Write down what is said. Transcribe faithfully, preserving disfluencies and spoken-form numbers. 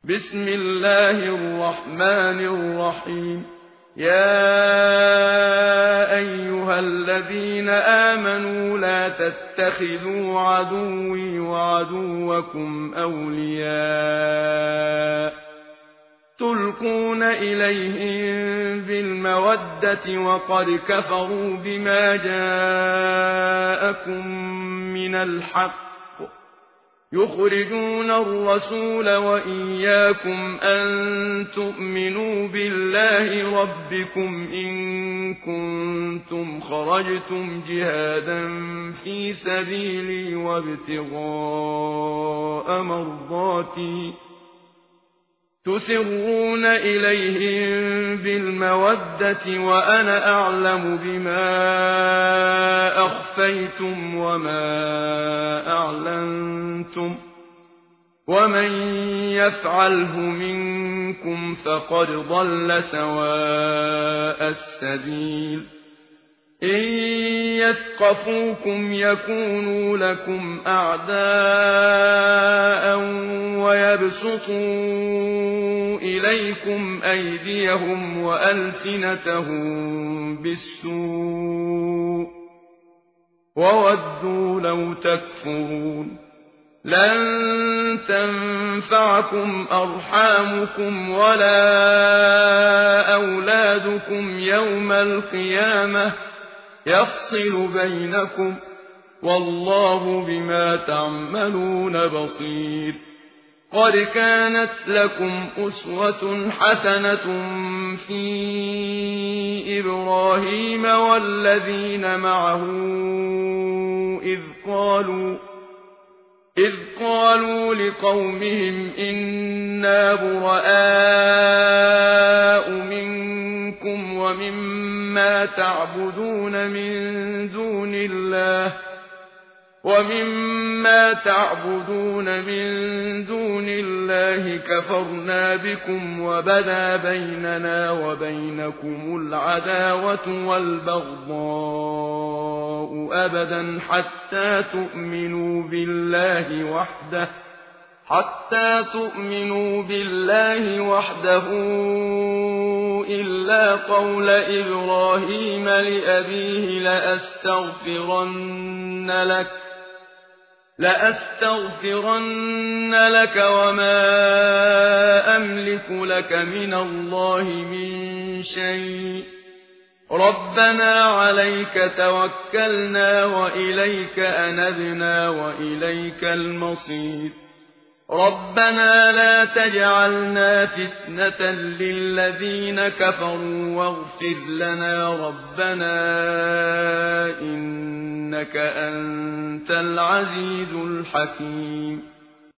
بسم الله الرحمن الرحيم. يا أيها الذين آمنوا لا تتخذوا عدوي وعدوكم أولياء تلقون إليهم بالمودة وقد كفروا بما جاءكم من الحق يخرجون الرسول وإياكم أن تؤمنوا بالله ربكم إن كنتم خرجتم جهادا في سبيلي وابتغاء مرضاتي تسرون إليهم بالمودة وأنا أعلم بما أخفيتم وما أعلنتم ومن يفعله منكم فقد ضل سواء السبيل. إن يثقفوكم يكونوا لكم أعداء ويبسطوا إليكم أيديهم وألسنتهم بالسوء وودوا لو تكفرون. لن تنفعكم أرحامكم ولا أولادكم يوم القيامة يفصل بينكم والله بما تعملون بصير. قد كانت لكم أسوة حسنة في إبراهيم والذين معه إذ قالوا إذ قالوا لقومهم إنا براء منكم ومما تعبدون من دون الله ومما تعبدون من دون الله كفرنا بكم وبدا بيننا وبينكم العداوة والبغضاء أبدا حتى تؤمنوا بالله وحده حتى تؤمنوا بالله وحده إلا قول إبراهيم لأبيه لأستغفرن لك لأستغفرن لك وما أملك لك من الله من شيء ربنا عليك توكلنا وإليك أنبنا وإليك المصير. ربنا لا تجعلنا فتنة للذين كفروا واغفر لنا ربنا إنك أنت العزيز الحكيم.